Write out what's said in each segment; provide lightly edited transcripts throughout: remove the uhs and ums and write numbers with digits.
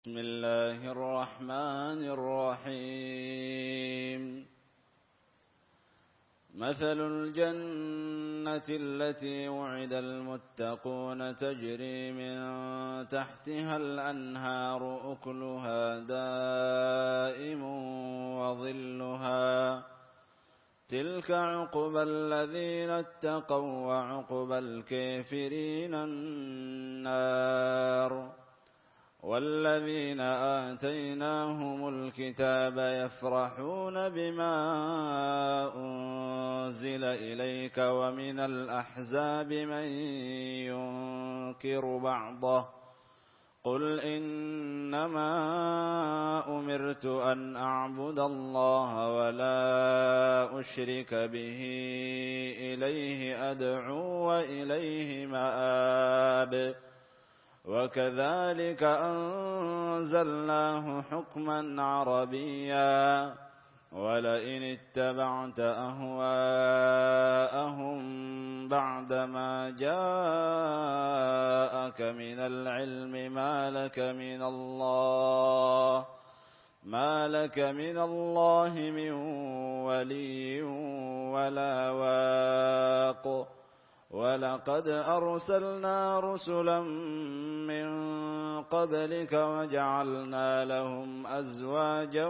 بسم الله الرحمن الرحيم. مثل الجنة التي وعد المتقون تجري من تحتها الأنهار أكلها دائم وظلها تلك عقبى الذين اتقوا وعقبى الكافرين النار. والذين آتيناهم الكتاب يفرحون بما أنزل إليك ومن الأحزاب من ينكر بعضه قل إنما أمرت أن أعبد الله ولا أشرك به إليه أدعو وإليه مآب. وكذلك أنزلناه حكما عربيا ولئن اتبعت أهواءهم بعدما جاءك من العلم ما لك من الله من ولي ولا واق. ولقد أرسلنا رسلا من قبلك وجعلنا لهم أزواجا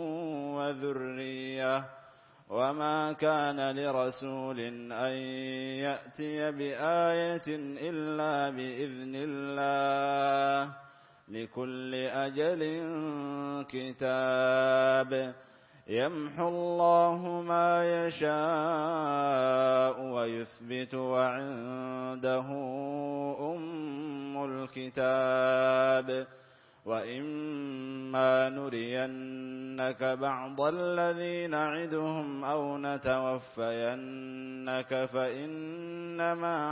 وذرية وما كان لرسول أن يأتي بآية إلا بإذن الله لكل أجل كتاب. يمحو الله ما يشاء ويثبت وعنده أم الكتاب. وإما نرينك بعض الذي نعدهم أو نتوفينك فإنما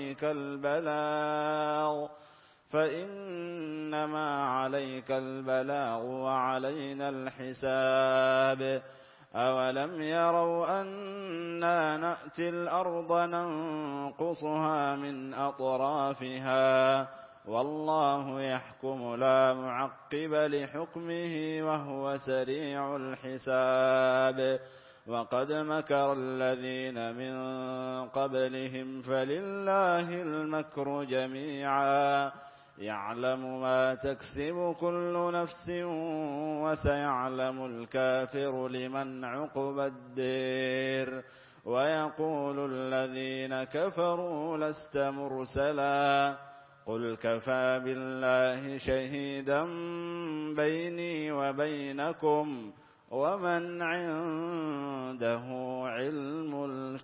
عليك البلاغ وعلينا الحساب. أولم يروا أنا نأتي الأرض ننقصها من أطرافها والله يحكم لا معقب لحكمه وهو سريع الحساب. وقد مكر الذين من قبلهم فلله المكر جميعا يعلم ما تكسب كل نفس وسيعلم الكافر لمن عقبى الدير. ويقول الذين كفروا لست مرسلا قل كفى بالله شهيدا بيني وبينكم ومن عنده علم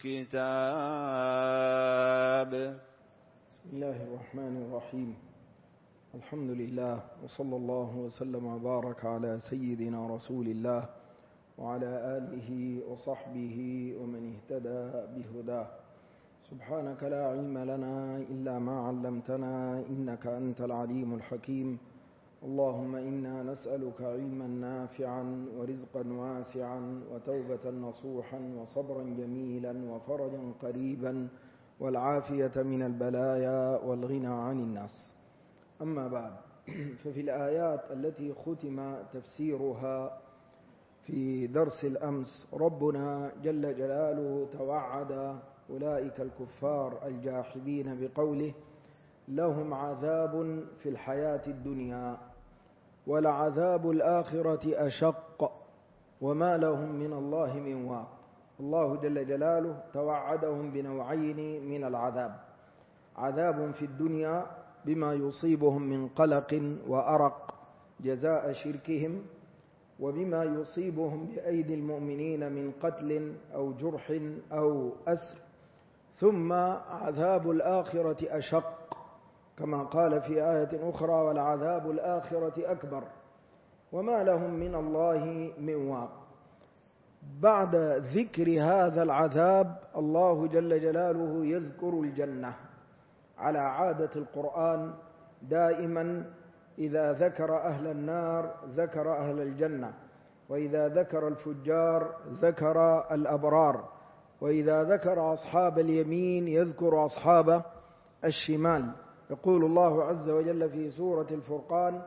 الكتاب. بسم الله الرحمن الرحيم. الحمد لله وصلى الله وسلم وبارك على سيدنا رسول الله وعلى آله وصحبه ومن اهتدى بهداه. سبحانك لا علم لنا إلا ما علمتنا إنك أنت العليم الحكيم. اللهم إنا نسألك علما نافعا ورزقا واسعا وتوبة نصوحا وصبرا جميلا وفرجا قريبا والعافية من البلايا والغنى عن الناس. أما بعد، ففي الآيات التي ختم تفسيرها في درس الأمس ربنا جل جلاله توعد أولئك الكفار الجاحدين بقوله لهم عذاب في الحياة الدنيا ولعذاب الآخرة أشق وما لهم من الله من واق. الله جل جلاله توعدهم بنوعين من العذاب: عذاب في الدنيا بما يصيبهم من قلق وأرق جزاء شركهم، وبما يصيبهم بأيدي المؤمنين من قتل أو جرح أو أسر. ثم عذاب الآخرة أشق كما قال في آية أخرى ولعذاب الآخرة أكبر وما لهم من الله من واق. بعد ذكر هذا العذاب الله جل جلاله يذكر الجنة. على عادة القرآن دائما إذا ذكر أهل النار ذكر أهل الجنة، وإذا ذكر الفجار ذكر الأبرار، وإذا ذكر أصحاب اليمين يذكر أصحاب الشمال. يقول الله عز وجل في سورة الفرقان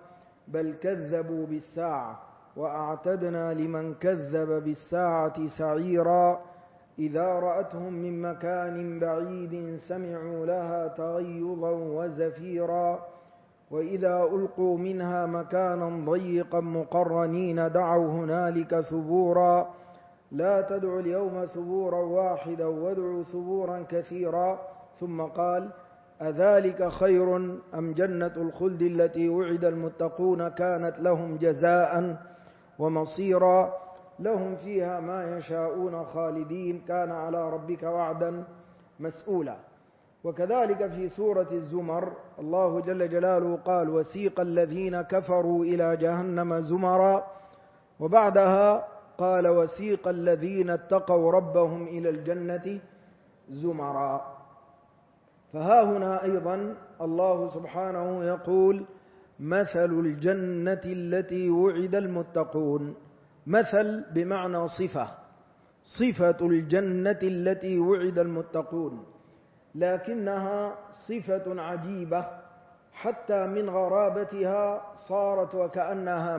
بل كذبوا بالساعة وأعتدنا لمن كذب بالساعة سعيرا إذا رأتهم من مكان بعيد سمعوا لها تغيظا وزفيرا وإذا ألقوا منها مكانا ضيقا مقرنين دعوا هنالك ثبورا لا تدعوا اليوم ثبورا واحدا وادعوا ثبورا كثيرا ثم قال أذلك خير أم جنة الخلد التي وعد المتقون كانت لهم جزاء ومصيرا لهم فيها ما يشاءون خالدين كان على ربك وعدا مسؤولا. وكذلك في سورة الزمر الله جل جلاله قال وسيق الذين كفروا إلى جهنم زمرا وبعدها قال وسيق الذين اتقوا ربهم إلى الجنة زمرا. فها هنا أيضا الله سبحانه يقول مثل الجنة التي وعد المتقون. مثل بمعنى صفة الجنة التي وعد المتقون، لكنها صفة عجيبة حتى من غرابتها صارت وكأنها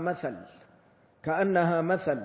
مثل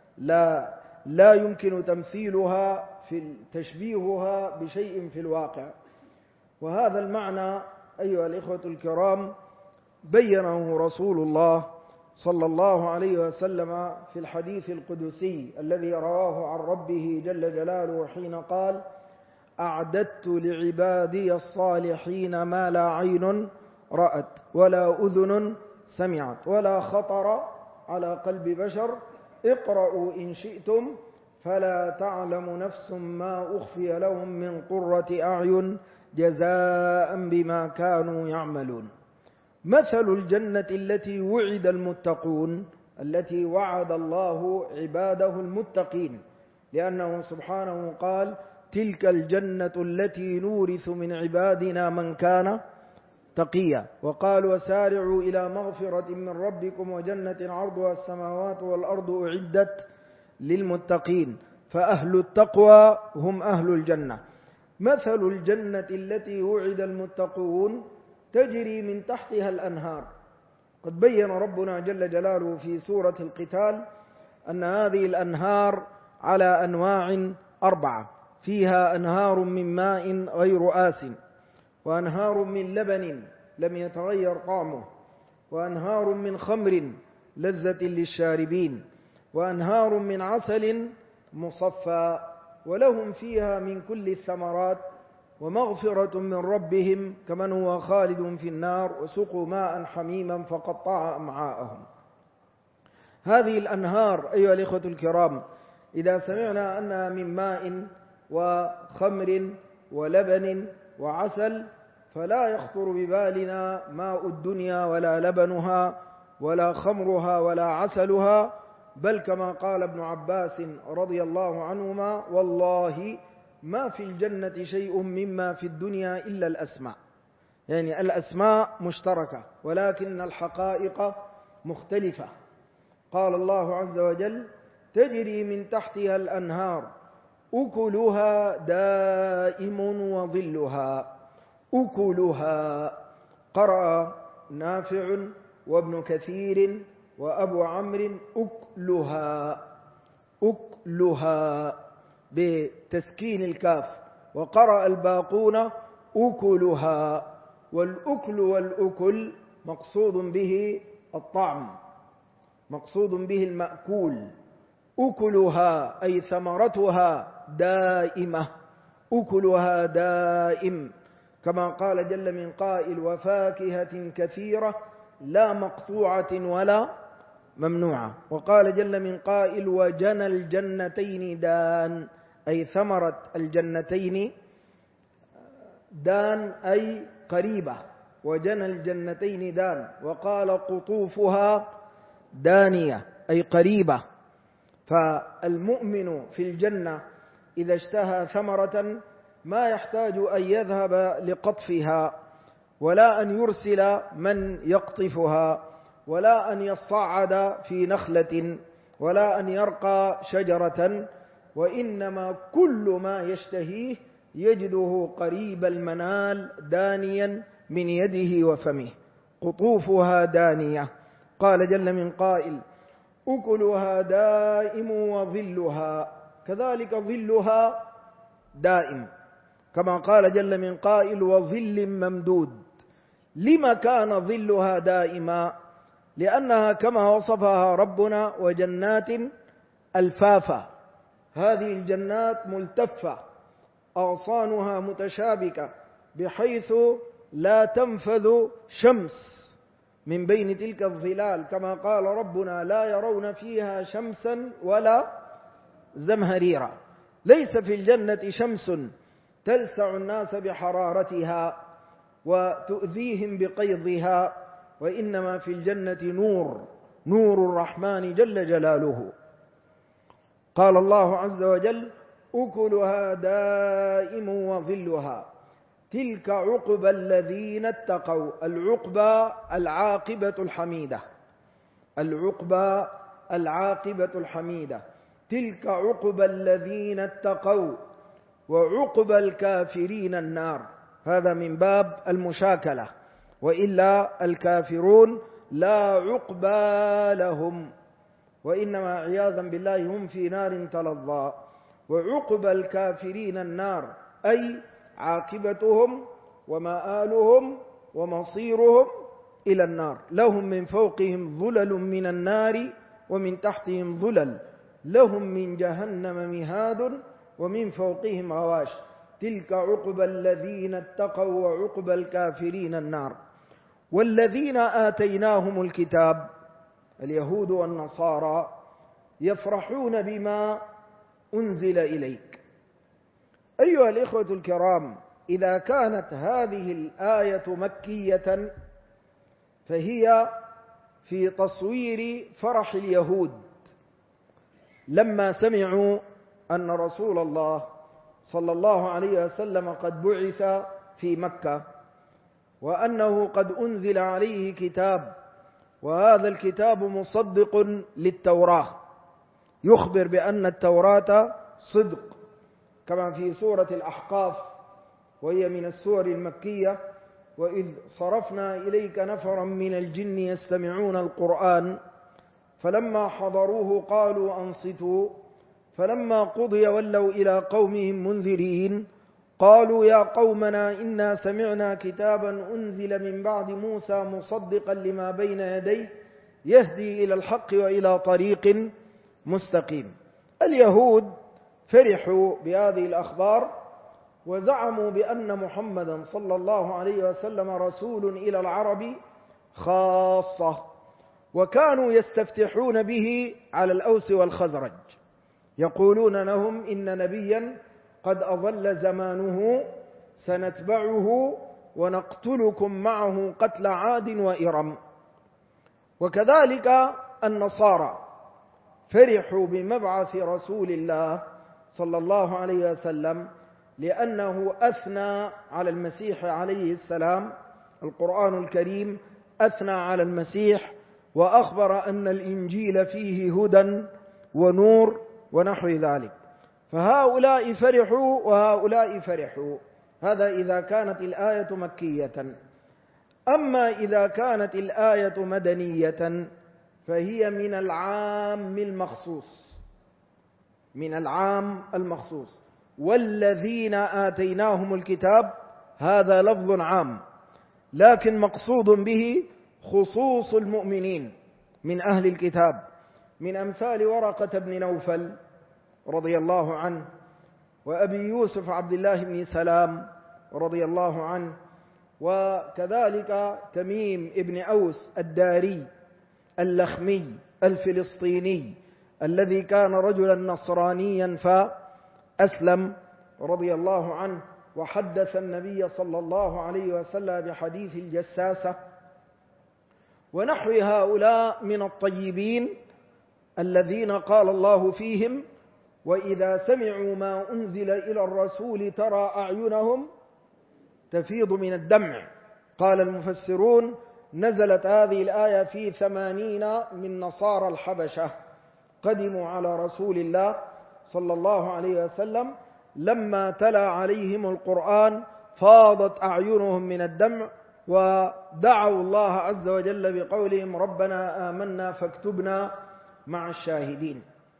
لا يمكن تمثيلها في تشبيهها بشيء في الواقع. وهذا المعنى أيها الإخوة الكرام بينه رسول الله صلى الله عليه وسلم في الحديث القدسي الذي رواه عن ربه جل جلاله حين قال أعددت لعبادي الصالحين ما لا عين رأت ولا أذن سمعت ولا خطر على قلب بشر اقرأوا إن شئتم فلا تعلم نفس ما أخفي لهم من قرة أعين جزاء بما كانوا يعملون. مثل الجنة التي وعد المتقون، التي وعد الله عباده المتقين، لأنه سبحانه قال تلك الجنة التي نورث من عبادنا من كان تقيا. وقال وسارعوا إلى مغفرة من ربكم وجنة عرضها السماوات والأرض أعدت للمتقين فأهل التقوى هم أهل الجنة. مثل الجنة التي وعد المتقون تجري من تحتها الأنهار. قد بين ربنا جل جلاله في سورة القتال أن هذه الأنهار على أنواع 4، فيها أنهار من ماء غير آسن، وأنهار من لبن لم يتغير طعمه، وأنهار من خمر لذة للشاربين، وأنهار من عسل مصفى، ولهم فيها من كل الثمرات ومغفرة من ربهم كمن هو خالد في النار وسقوا ماء حميما فقطع أمعاءهم. هذه الأنهار أيها الإخوة الكرام إذا سمعنا أنها من ماء وخمر ولبن وعسل فلا يخطر ببالنا ماء الدنيا ولا لبنها ولا خمرها ولا عسلها، بل كما قال ابن عباس رضي الله عنهما والله ما في الجنة شيء مما في الدنيا إلا الأسماء. يعني الأسماء مشتركة ولكن الحقائق مختلفة. قال الله عز وجل تجري من تحتها الأنهار أكلها دائم وظلها. أكلها قرأ نافع وابن كثير وأبو عمرو أكلها بتسكين الكاف، وقرأ الباقون أكلها. والأكل والأكل مقصود به الطعم، مقصود به المأكول. أكلها أي ثمرتها دائمة، أكلها دائم، كما قال جل من قائل وفاكهة كثيرة لا مقطوعة ولا ممنوعة. وقال جل من قائل وجنى الجنتين دان، أي ثمرة الجنتين دان أي قريبة، وجنى الجنتين دان. وقال قطوفها دانية أي قريبة. فالمؤمن في الجنة إذا اشتهى ثمرة ما يحتاج أن يذهب لقطفها ولا أن يرسل من يقطفها ولا أن يصعد في نخلة ولا أن يرقى شجرة، وإنما كل ما يشتهيه يجده قريب المنال دانيا من يده وفمه. قطوفها دانية. قال جل من قائل أكلها دائم وظلها، كذلك ظلها دائم، كما قال جل من قائل وظل ممدود. لما كان ظلها دائما؟ لأنها كما وصفها ربنا وجنات ألفافا، هذه الجنات ملتفة أغصانها متشابكة بحيث لا تنفذ شمس من بين تلك الظلال، كما قال ربنا لا يرون فيها شمسا ولا زمهريرا. ليس في الجنة شمس تلسع الناس بحرارتها وتؤذيهم بقيضها، وإنما في الجنة نور الرحمن جل جلاله. قال الله عز وجل أكلها دائم وظلها تلك عقبى الذين اتقوا. العقبى العاقبة الحميدة، العقبى العاقبة الحميدة. تلك عقبى الذين اتقوا وعقبى الكافرين النار. هذا من باب المشاكلة، وإلا الكافرون لا عقبى لهم، وإنما عياذا بالله هم في نار تلظى. وعقبى الكافرين النار أي عاقبتهم ومآلهم ومصيرهم إلى النار. لهم من فوقهم ظلل من النار ومن تحتهم ظلل، لهم من جهنم مهاد ومن فوقهم غواش. تلك عقبى الذين اتقوا وعقبى الكافرين النار. والذين آتيناهم الكتاب اليهود والنصارى يفرحون بما أنزل إليك. أيها الإخوة الكرام، إذا كانت هذه الآية مكية فهي في تصوير فرح اليهود لما سمعوا أن رسول الله صلى الله عليه وسلم قد بعث في مكة، وأنه قد أنزل عليه كتاب، وهذا الكتاب مصدق للتوراة، يخبر بأن التوراة صدق، كما في سورة الأحقاف وهي من السور المكية: وإذ صرفنا إليك نفرا من الجن يستمعون القرآن فلما حضروه قالوا أنصتوا فلما قضي ولوا إلى قومهم منذرين قالوا يا قومنا إنا سمعنا كتابا أنزل من بعد موسى مصدقا لما بين يديه يهدي إلى الحق وإلى طريق مستقيم. اليهود فرحوا بهذه الأخبار وزعموا بأن محمدا صلى الله عليه وسلم رسول إلى العرب خاصة، وكانوا يستفتحون به على الأوس والخزرج، يقولون لهم إن نبيا قد أضل زمانه سنتبعه ونقتلكم معه قتل عاد وإرم. وكذلك النصارى فرحوا بمبعث رسول الله صلى الله عليه وسلم لأنه أثنى على المسيح عليه السلام. القرآن الكريم أثنى على المسيح وأخبر أن الإنجيل فيه هدى ونور ونحو ذلك، فهؤلاء فرحوا وهؤلاء فرحوا. هذا إذا كانت الآية مكية. أما إذا كانت الآية مدنية فهي من العام المخصوص، من العام المخصوص. والذين آتيناهم الكتاب هذا لفظ عام، لكن مقصود به خصوص المؤمنين من أهل الكتاب، من أمثال ورقة بن نوفل رضي الله عنه، وأبي يوسف عبد الله بن سلام رضي الله عنه، وكذلك تميم ابن أوس الداري اللخمي الفلسطيني الذي كان رجلا نصرانيا فأسلم رضي الله عنه، وحدث النبي صلى الله عليه وسلم بحديث الجساسة. ونحو هؤلاء من الطيبين الذين قال الله فيهم: وإذا سمعوا ما أنزل إلى الرسول ترى أعينهم تفيض من الدمع. قال المفسرون: نزلت هذه الآية في 80 من نصارى الحبشة قدموا على رسول الله صلى الله عليه وسلم، لما تلا عليهم القرآن فاضت أعينهم من الدمع ودعوا الله عز وجل بقولهم ربنا آمنا فاكتبنا مع الشاهدين.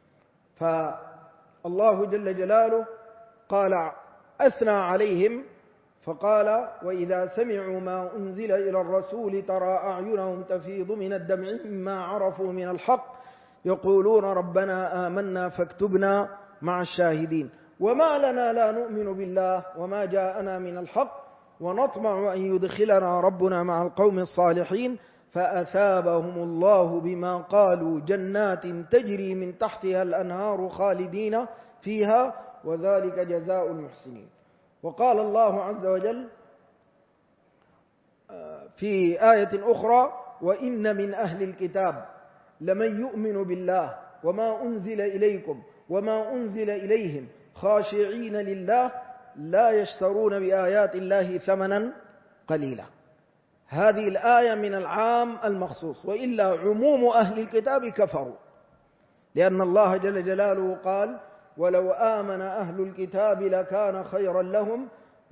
فالله جل جلاله قال أثنى عليهم فقال وإذا سمعوا ما أنزل إلى الرسول ترى أعينهم تفيض من الدمع مما عرفوا من الحق يقولون ربنا آمنا فاكتبنا مع الشاهدين. وما لنا لا نؤمن بالله وما جاءنا من الحق ونطمع أن يدخلنا ربنا مع القوم الصالحين فأثابهم الله بما قالوا جنات تجري من تحتها الأنهار خالدين فيها وذلك جزاء المحسنين. وقال الله عز وجل في آية أخرى وإن من أهل الكتاب لمن يؤمن بالله وما أنزل إليكم وما أنزل إليهم خاشعين لله لا يشترون بآيات الله ثمنا قليلا. هذه الآية من العام المخصوص، وإلا عموم أهل الكتاب كفروا، لأن الله جل جلاله قال ولو آمن أهل الكتاب لكان خيرا لهم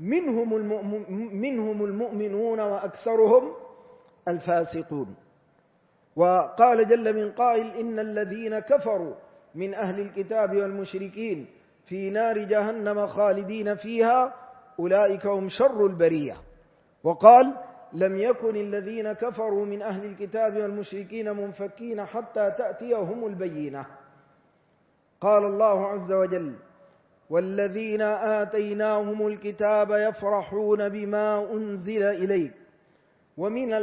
منهم المؤمنون وأكثرهم الفاسقون. وقال جل من قائل إن الذين كفروا من أهل الكتاب والمشركين في نار جهنم خالدين فيها أولئك هم شر البرية. وقال لم يكن الذين كفروا من أهل الكتاب والمشركين منفكين حتى تأتيهم البينة. قال الله عز وجل والذين آتيناهم الكتاب يفرحون بما أنزل إليك. ومن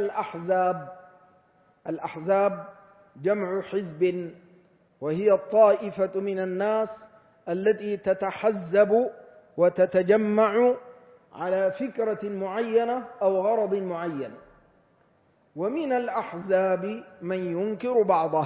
الأحزاب جمع حزب، وهي الطائفة من الناس التي تتحزب وتتجمع على فكرة معينة أو غرض معين. ومن الأحزاب من ينكر بعضه.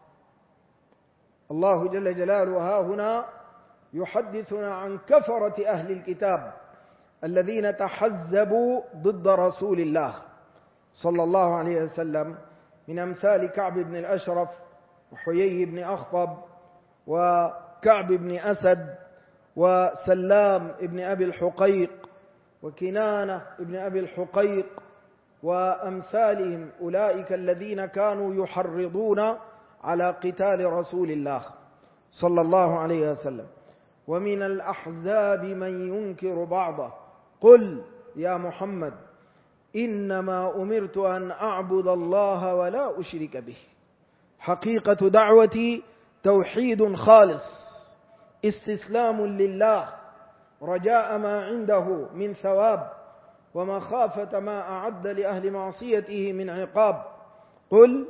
الله جل جلاله ها هنا يحدثنا عن كفرة أهل الكتاب الذين تحزبوا ضد رسول الله صلى الله عليه وسلم، من أمثال كعب بن الأشرف وحيي بن أخطب وكعب بن أسد وسلام بن أبي الحقيق وكنانة بن أبي الحقيق وأمثالهم، أولئك الذين كانوا يحرضون على قتال رسول الله صلى الله عليه وسلم. ومن الأحزاب من ينكر بعضه قل يا محمد إنما أمرت أن أعبد الله ولا أشرك به. حقيقة دعوتي توحيد خالص، استسلام لله، رجاء ما عنده من ثواب ومخافة ما أعد لأهل معصيته من عقاب. قل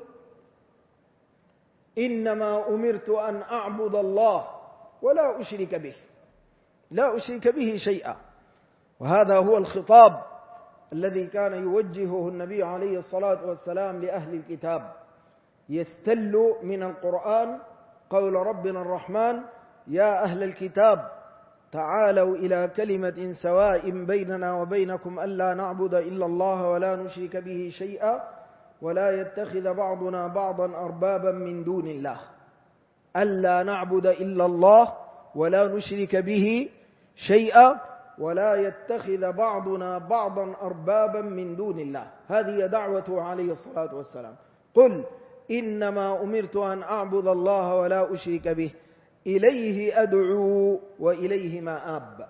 إنما أمرت أن أعبد الله ولا أشرك به، لا أشرك به شيئا. وهذا هو الخطاب الذي كان يوجهه النبي عليه الصلاة والسلام لأهل الكتاب. يستل من القرآن قول ربنا الرحمن يا أهل الكتاب تعالوا إلى كلمة سواء بيننا وبينكم ألا نعبد إلا الله ولا نشرك به شيئا ولا يتخذ بعضنا بعضا أربابا من دون الله. ألا نعبد إلا الله ولا نشرك به شيئا ولا يتخذ بعضنا بعضا أربابا من دون الله. هذه دعوته عليه الصلاة والسلام. قل إنما أمرت أن أعبد الله ولا أشرك به إليه أدعو وإليه مآب.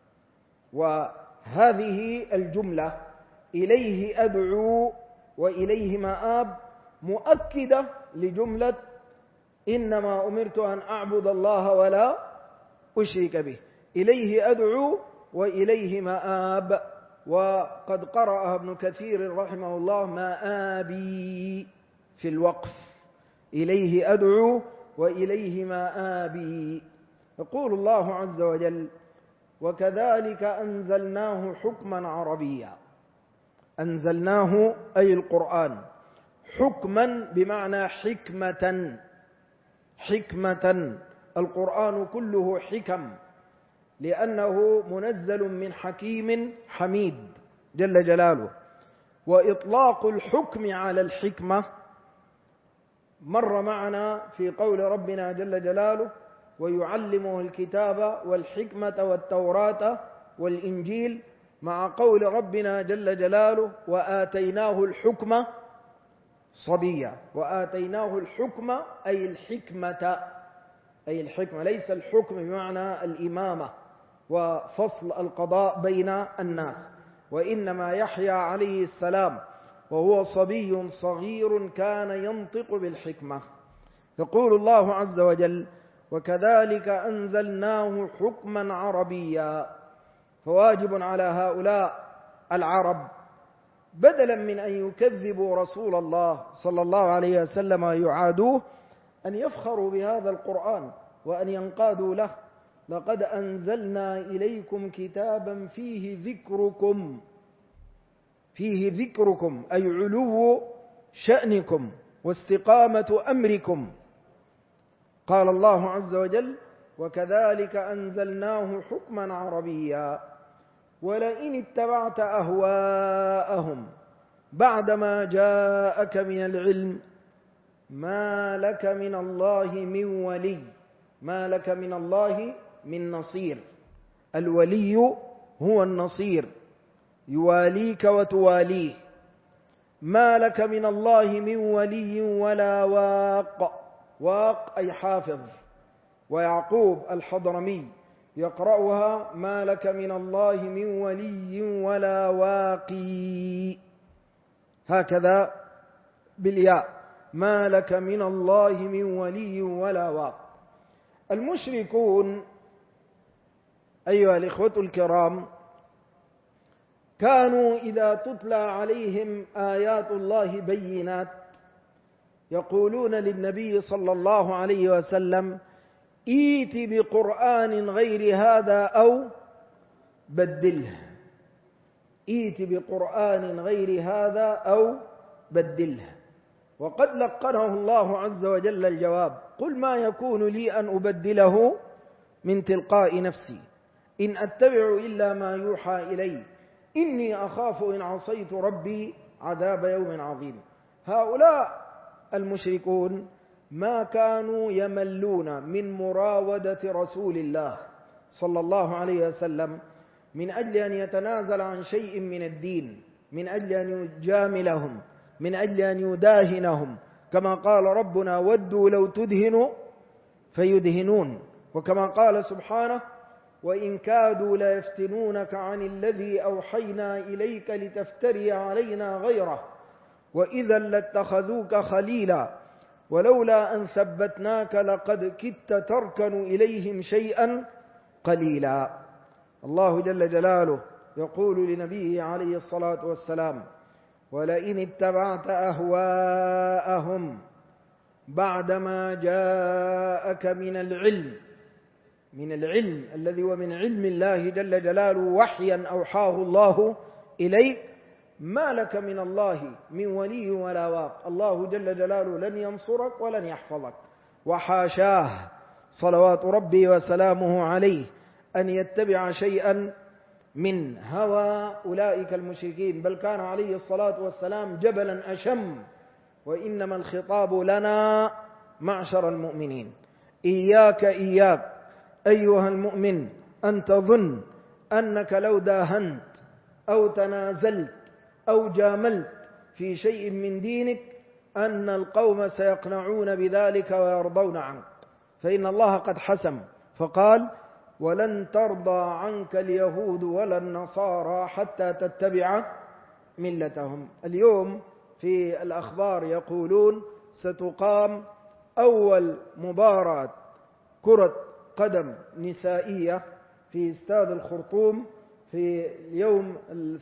وهذه الجملة إليه أدعو وإليه مآب مؤكدة لجملة إنما أمرت أن أعبد الله ولا أشرك به. إليه أدعو وإليه مآب. وقد قرأها ابن كثير رحمه الله مآبي في الوقف، إليه أدعو وإليه مآبي. يقول الله عز وجل وكذلك أنزلناه حكما عربيا. أنزلناه أي القرآن، حكما بمعنى حكمة. القرآن كله حكم لأنه منزل من حكيم حميد جل جلاله. وإطلاق الحكم على الحكمة مر معنا في قول ربنا جل جلاله ويعلمه الكتاب والحكمة والتوراة والإنجيل مع قول ربنا جل جلاله وآتيناه الحكم صبيا. وآتيناه الحكم أي الحكمة، أي الحكمة، ليس الحكم بمعنى الإمامة وفصل القضاء بين الناس، وإنما يحيى عليه السلام وهو صبي صغير كان ينطق بالحكمة. يقول الله عز وجل وكذلك أنزلناه حكما عربيا. فواجب على هؤلاء العرب بدلا من أن يكذبوا رسول الله صلى الله عليه وسلم ويعادوه أن يفخروا بهذا القرآن وأن ينقادوا له. لقد أنزلنا إليكم كتابا فيه ذكركم أي علو شأنكم واستقامة أمركم. قال الله عز وجل وكذلك أنزلناه حكما عربيا ولئن اتبعت أهواءهم بعدما جاءك من العلم ما لك من الله من ولي، ما لك من الله من نصير. الولي هو النصير، يواليك وتواليه. ما لك من الله من ولي ولا واق، واق أي حافظ. ويعقوب الحضرمي يقرأها ما لك من الله من ولي ولا واقي، هكذا بالياء، ما لك من الله من ولي ولا واق. المشركون أيها الإخوة الكرام كانوا إذا تتلى عليهم آيات الله بينات يقولون للنبي صلى الله عليه وسلم ائت بقرآن غير هذا أو بدله، ائت بقرآن غير هذا أو بدله. وقد لقنه الله عز وجل الجواب قل ما يكون لي أن أبدله من تلقاء نفسي إن أتبع إلا ما يوحى إلي إني أخاف إن عصيت ربي عذاب يوم عظيم. هؤلاء المشركون ما كانوا يملون من مراودة رسول الله صلى الله عليه وسلم من أجل أن يتنازل عن شيء من الدين، من أجل أن يجاملهم، من أجل أن يداهنهم، كما قال ربنا ودوا لو تدهنوا فيدهنون، وكما قال سبحانه وإن كادوا ليفتنونك عن الذي أوحينا إليك لتفتري علينا غيره وإذا لاتخذوك خليلا ولولا أن ثبتناك لقد كدت تركن إليهم شيئا قليلا. الله جل جلاله يقول لنبيه عليه الصلاة والسلام ولئن اتبعت أهواءهم بعدما جاءك من العلم، من العلم الذي هو من علم الله جل جلاله وحيا أوحاه الله إليك، ما لك من الله من ولي ولا واق. الله جل جلاله لن ينصرك ولن يحفظك، وحاشاه صلوات ربي وسلامه عليه أن يتبع شيئا من هوى أولئك المشركين، بل كان عليه الصلاة والسلام جبلا أشم. وإنما الخطاب لنا معشر المؤمنين، إياك أيها المؤمن أن تظن أنك لو داهنت أو تنازلت أو جاملت في شيء من دينك أن القوم سيقنعون بذلك ويرضون عنك، فإن الله قد حسم فقال ولن ترضى عنك اليهود ولا النصارى حتى تتبع ملتهم. اليوم في الأخبار يقولون ستقام أول مباراة كرة قدم نسائية في استاد الخرطوم في اليوم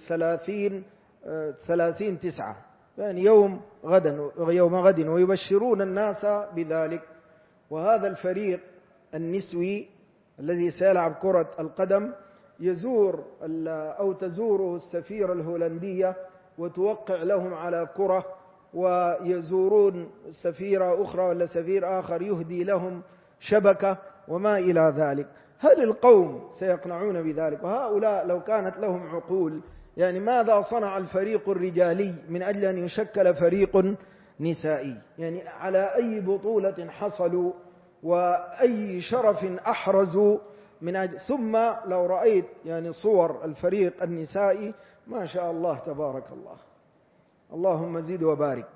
30/9، يعني يوم غد، ويبشرون الناس بذلك. وهذا الفريق النسوي الذي سيلعب كرة القدم يزور أو تزوره السفيرة الهولندية وتوقع لهم على كرة، ويزورون سفيرة أخرى ولا سفير آخر يهدي لهم شبكة وما إلى ذلك. هل القوم سيقنعون بذلك؟ وهؤلاء لو كانت لهم عقول يعني ماذا صنع الفريق الرجالي من أجل أن يشكل فريق نسائي؟ يعني على أي بطولة حصلوا وأي شرف أحرزوا من أجل. ثم لو رأيت يعني صور الفريق النسائي ما شاء الله تبارك الله، اللهم زد وبارك.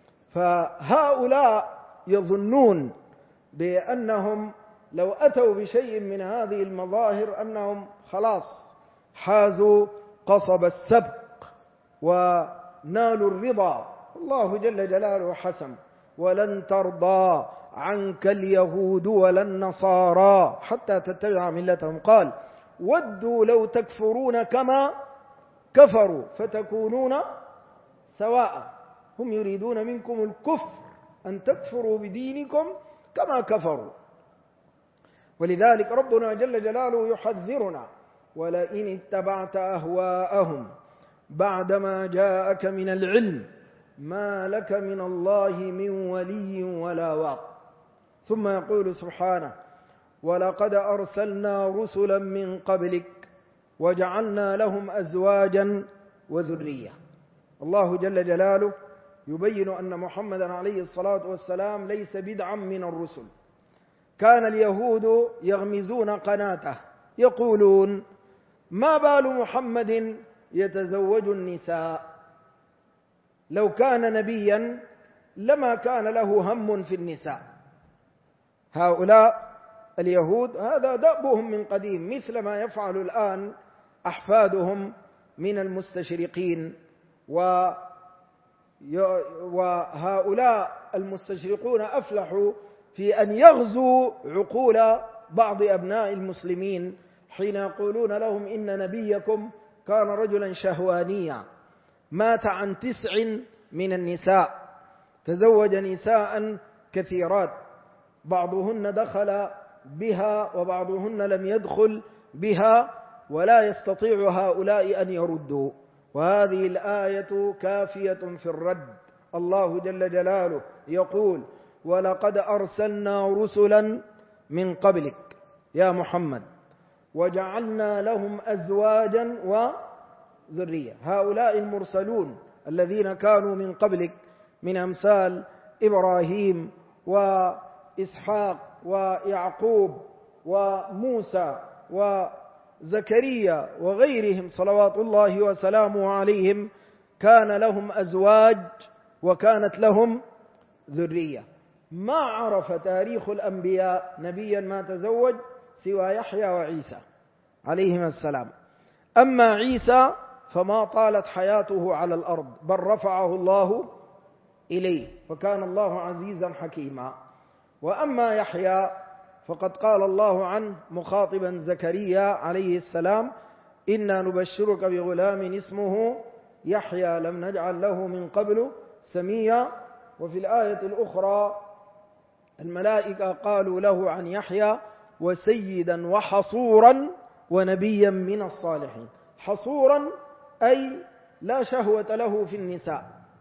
فهؤلاء يظنون بأنهم لو أتوا بشيء من هذه المظاهر أنهم خلاص حازوا قصب السبق ونالوا الرضا. الله جل جلاله حسم: ولن ترضى عنك اليهود ولا النصارى حتى تتبع ملتهم. قال: ودوا لو تكفرون كما كفروا فتكونون سواء. هم يريدون منكم الكفر، أن تكفروا بدينكم كما كفروا. ولذلك ربنا جل جلاله يحذرنا: ولئن اتبعت أهواءهم بعدما جاءك من العلم ما لك من الله من ولي ولا واق. ثم يقول سبحانه: ولقد أرسلنا رسلا من قبلك وجعلنا لهم أزواجا وذرية. الله جل جلاله يبين أن محمدا عليه الصلاة والسلام ليس بدعا من الرسل. كان اليهود يغمزون قناته يقولون: ما بال محمد يتزوج النساء؟ لو كان نبيا لما كان له هم في النساء. هؤلاء اليهود هذا دأبهم من قديم، مثل ما يفعل الآن أحفادهم من المستشرقين. وهؤلاء المستشرقون أفلحوا في أن يغزوا عقول بعض أبناء المسلمين حين يقولون لهم: إن نبيكم كان رجلا شهوانيا، مات عن 9 من النساء، تزوج نساء كثيرات، بعضهن دخل بها وبعضهن لم يدخل بها، ولا يستطيع هؤلاء أن يردوا. وهذه الآية كافية في الرد. الله جل جلاله يقول: ولقد أرسلنا رسلا من قبلك يا محمد وجعلنا لهم أزواجا وذرية. هؤلاء المرسلون الذين كانوا من قبلك من أمثال إبراهيم وإسحاق ويعقوب وموسى وزكريا وغيرهم صلوات الله وسلامه عليهم، كان لهم أزواج وكانت لهم ذرية. ما عرف تاريخ الأنبياء نبيا ما تزوج سوى يحيى وعيسى عليهما السلام. أما عيسى فما طالت حياته على الأرض، بل رفعه الله إليه، وكان الله عزيزا حكيما. وأما يحيى فقد قال الله عنه مخاطبا زكريا عليه السلام: إنا نبشرك بغلام اسمه يحيى لم نجعل له من قبل سميا. وفي الآية الأخرى الملائكة قالوا له عن يحيى: وسيدا وحصورا ونبيا من الصالحين. حصورا أي لا شهوة له في النساء،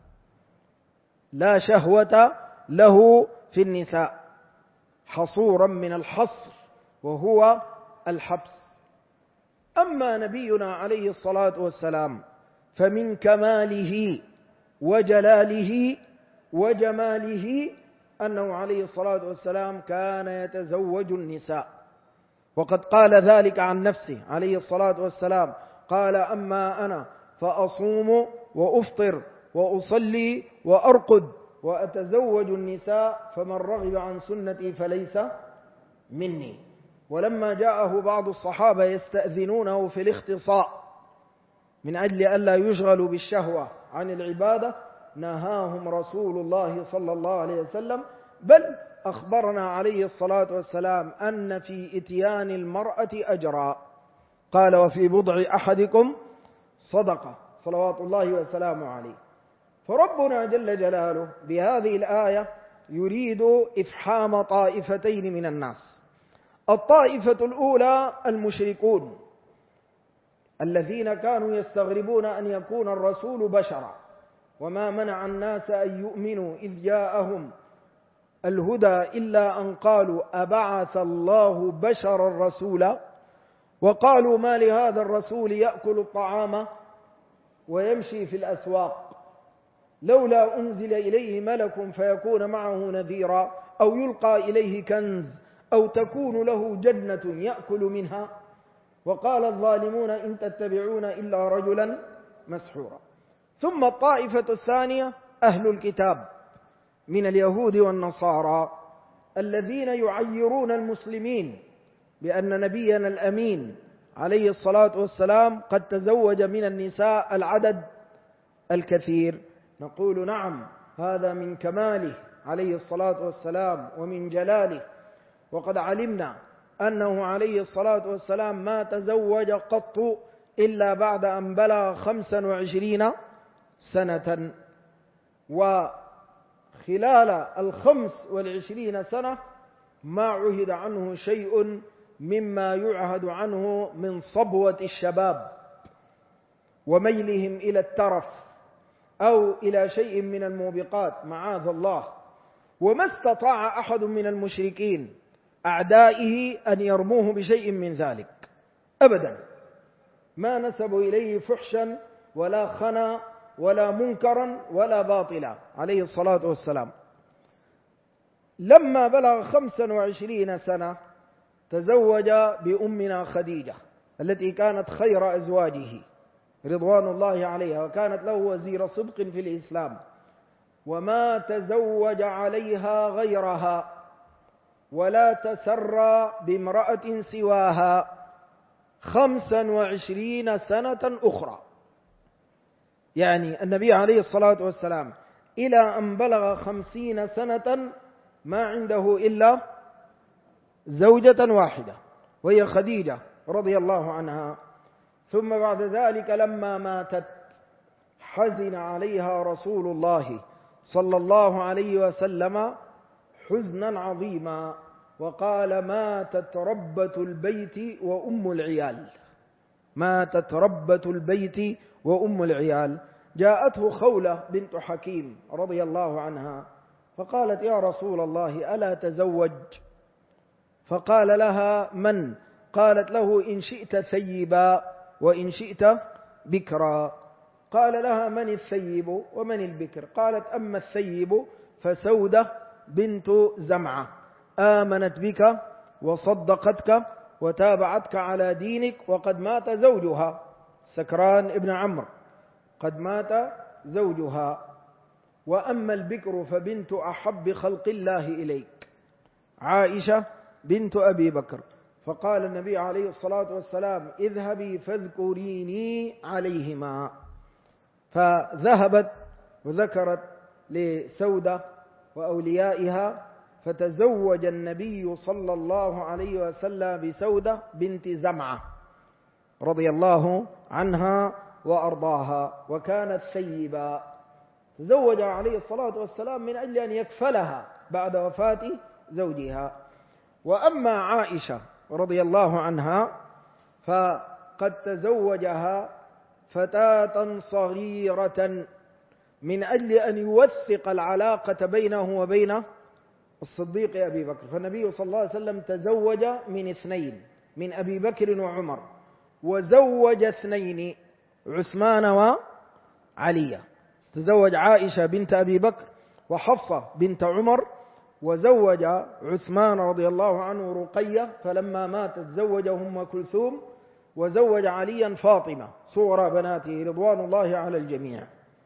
لا شهوة له في النساء، حصورا من الحصر وهو الحبس. أما نبينا عليه الصلاة والسلام فمن كماله وجلاله وجماله أنه عليه الصلاة والسلام كان يتزوج النساء، وقد قال ذلك عن نفسه عليه الصلاة والسلام: قال: أما أنا فأصوم وأفطر وأصلي وأرقد وأتزوج النساء، فمن رغب عن سنتي فليس مني. ولما جاءه بعض الصحابة يستأذنونه في الاختصاء من أجل ألا يشغلوا بالشهوة عن العبادة، نهاهم رسول الله صلى الله عليه وسلم، بل أخبرنا عليه الصلاة والسلام أن في إتيان المرأة أجرا. قال: وفي بضع أحدكم صدقة، صلوات الله وسلامه عليه. فربنا جل جلاله بهذه الآية يريد إفحام طائفتين من الناس. الطائفة الأولى المشركون الذين كانوا يستغربون أن يكون الرسول بشرا، وما منع الناس أن يؤمنوا إذ جاءهم الهدى إلا أن قالوا أبعث الله بشرا رسولا، وقالوا ما لهذا الرسول يأكل الطعام ويمشي في الأسواق، لولا أنزل إليه ملك فيكون معه نذيرا، أو يلقى إليه كنز أو تكون له جنة يأكل منها. وقال الظالمون إن تتبعون إلا رجلا مسحورا. ثم الطائفة الثانية أهل الكتاب من اليهود والنصارى الذين يعيرون المسلمين بأن نبينا الأمين عليه الصلاة والسلام قد تزوج من النساء العدد الكثير. نقول نعم، هذا من كماله عليه الصلاة والسلام ومن جلاله، وقد علمنا أنه عليه الصلاة والسلام ما تزوج قط إلا بعد أن بلغ 25 سنة، وخلال 25 سنة ما عهد عنه شيء مما يعهد عنه من صبوة الشباب وميلهم إلى الترف أو إلى شيء من الموبقات معاذ الله. وما استطاع أحد من المشركين أعدائه أن يرموه بشيء من ذلك أبدا، ما نسبوا إليه فحشا ولا خنا ولا منكرا ولا باطلا عليه الصلاة والسلام. لما بلغ 25 سنة تزوج بأمنا خديجة التي كانت خير أزواجه رضوان الله عليها، وكانت له وزير صدق في الإسلام، وما تزوج عليها غيرها ولا تسرى بامرأة سواها 25 سنة أخرى. يعني النبي عليه الصلاة والسلام إلى أن بلغ 50 سنة ما عنده إلا زوجة واحدة وهي خديجة رضي الله عنها. ثم بعد ذلك لما ماتت حزن عليها رسول الله صلى الله عليه وسلم حزنا عظيما، وقال ماتت ربة البيت وأم العيال، ماتت ربة البيت وأم العيال. جاءته خولة بنت حكيم رضي الله عنها فقالت يا رسول الله ألا تزوج؟ فقال لها من؟ قالت له إن شئت ثيبا وإن شئت بكرا. قال لها من الثيب ومن البكر؟ قالت أما الثيب فسودة بنت زمعة آمنت بك وصدقتك وتابعتك على دينك وقد مات زوجها، سكران ابن عمرو قد مات زوجها. وأما البكر فبنت أحب خلق الله إليك عائشة بنت أبي بكر. فقال النبي عليه الصلاة والسلام اذهبي فاذكريني عليهما. فذهبت وذكرت لسودة وأوليائها، فتزوج النبي صلى الله عليه وسلم بسودة بنت زمعة رضي الله عنها وأرضاها، وكانت ثيبا. تزوج عليه الصلاة والسلام من أجل أن يكفلها بعد وفاة زوجها. وأما عائشة رضي الله عنها فقد تزوجها فتاة صغيرة من أجل أن يوثق العلاقة بينه وبين الصديق أبي بكر. فالنبي صلى الله عليه وسلم تزوج من 2، من أبي بكر وعمر، وزوج 2 عثمان وعلي. تزوج عائشة بنت أبي بكر وحفصة بنت عمر، وزوج عثمان رضي الله عنه رقية، فلما ماتت زوجه أم كلثوم، وزوج عليا فاطمة صغرى بناته رضوان الله على الجميع.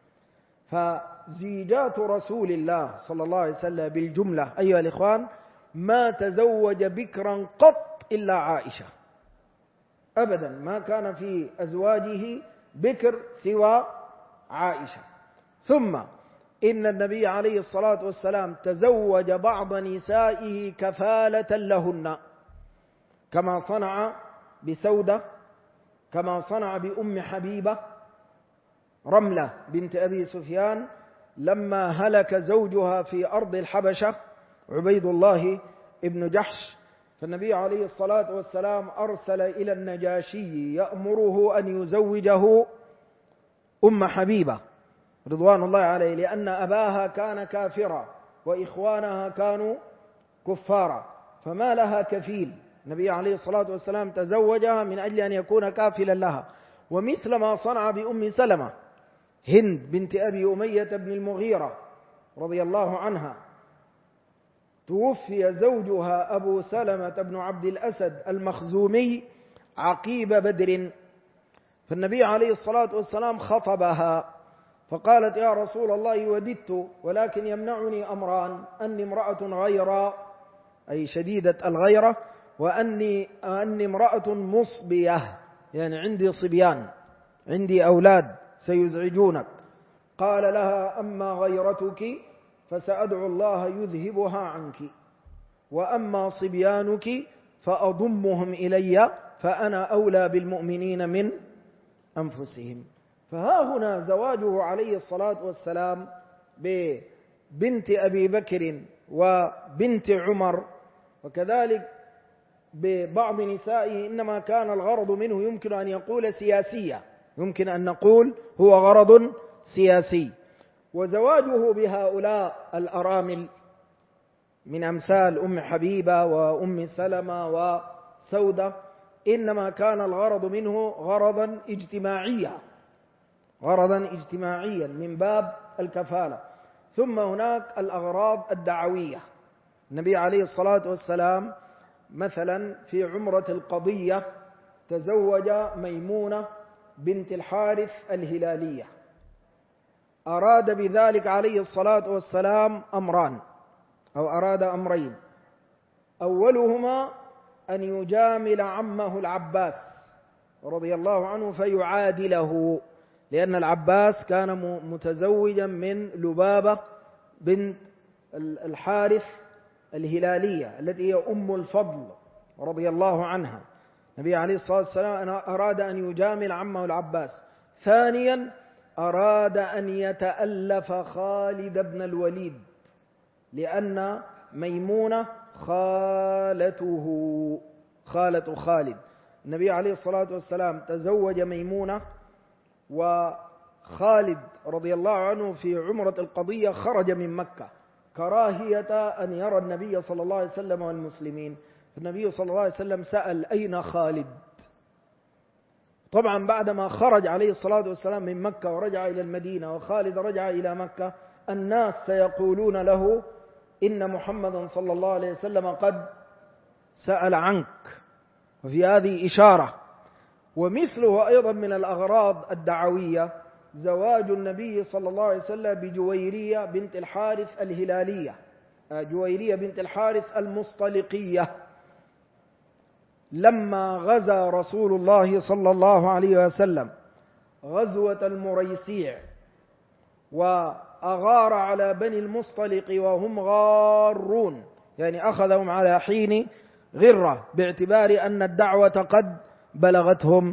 فزيجات رسول الله صلى الله عليه وسلم بالجملة أيها الإخوان ما تزوج بكرا قط إلا عائشة أبدا، ما كان في أزواجه بكر سوى عائشة. ثم إن النبي عليه الصلاة والسلام تزوج بعض نسائه كفالة لهن، كما صنع بسودة، كما صنع بأم حبيبة رملة بنت أبي سفيان لما هلك زوجها في أرض الحبشة عبيد الله ابن جحش. فالنبي عليه الصلاة والسلام أرسل إلى النجاشي يأمره أن يزوجه أم حبيبة رضوان الله عليه، لأن أباها كان كافرا وإخوانها كانوا كفارا، فما لها كفيل. النبي عليه الصلاة والسلام تزوجها من أجل أن يكون كافلا لها. ومثل ما صنع بأم سلمة هند بنت أبي أمية بن المغيرة رضي الله عنها، توفي زوجها أبو سلمة بن عبد الأسد المخزومي عقيب بدر، فالنبي عليه الصلاة والسلام خطبها فقالت: يا رسول الله وددت ولكن يمنعني أمران، أني امرأة غيرة أي شديدة الغيرة، وأني امرأة مصبية يعني عندي صبيان، عندي أولاد سيزعجونك. قال لها: أما غيرتك فسأدعو الله يذهبها عنك، وأما صبيانك فأضمهم إلي فأنا أولى بالمؤمنين من أنفسهم. فها هنا زواجه عليه الصلاة والسلام ببنت أبي بكر وبنت عمر وكذلك ببعض نسائه إنما كان الغرض منه يمكن أن يقول سياسية، يمكن أن نقول هو غرض سياسي. وزواجه بهؤلاء الأرامل من أمثال أم حبيبة وأم سلمة وسودة إنما كان الغرض منه غرضا اجتماعيا من باب الكفالة. ثم هناك الأغراض الدعوية. النبي عليه الصلاة والسلام مثلا في عمرة القضية تزوج ميمونة بنت الحارث الهلالية، أراد بذلك عليه الصلاة والسلام أراد أمرين: أولهما أن يجامل عمه العباس رضي الله عنه فيعادله، لأن العباس كان متزوجا من لبابة بنت الحارث الهلالية التي هي أم الفضل رضي الله عنها. النبي عليه الصلاة والسلام أراد أن يجامل عمه العباس. ثانيا أراد أن يتألف خالد بن الوليد، لأن ميمونة خالة خالد. النبي عليه الصلاة والسلام تزوج ميمونة، وخالد رضي الله عنه في عمرة القضية خرج من مكة كراهية أن يرى النبي صلى الله عليه وسلم والمسلمين. فالنبي صلى الله عليه وسلم سأل: أين خالد؟ طبعا بعدما خرج عليه الصلاة والسلام من مكة ورجع إلى المدينة وخالد رجع إلى مكة، الناس سيقولون له: إن محمدا صلى الله عليه وسلم قد سأل عنك. وفي هذه إشارة. ومثله أيضا من الأغراض الدعوية زواج النبي صلى الله عليه وسلم بجويرية بنت الحارث الهلالية، جويرية بنت الحارث المصطلقية، لما غزا رسول الله صلى الله عليه وسلم غزوة المريسيع وأغار على بني المصطلق وهم غارون، يعني أخذهم على حين غرة باعتبار أن الدعوة قد بلغتهم،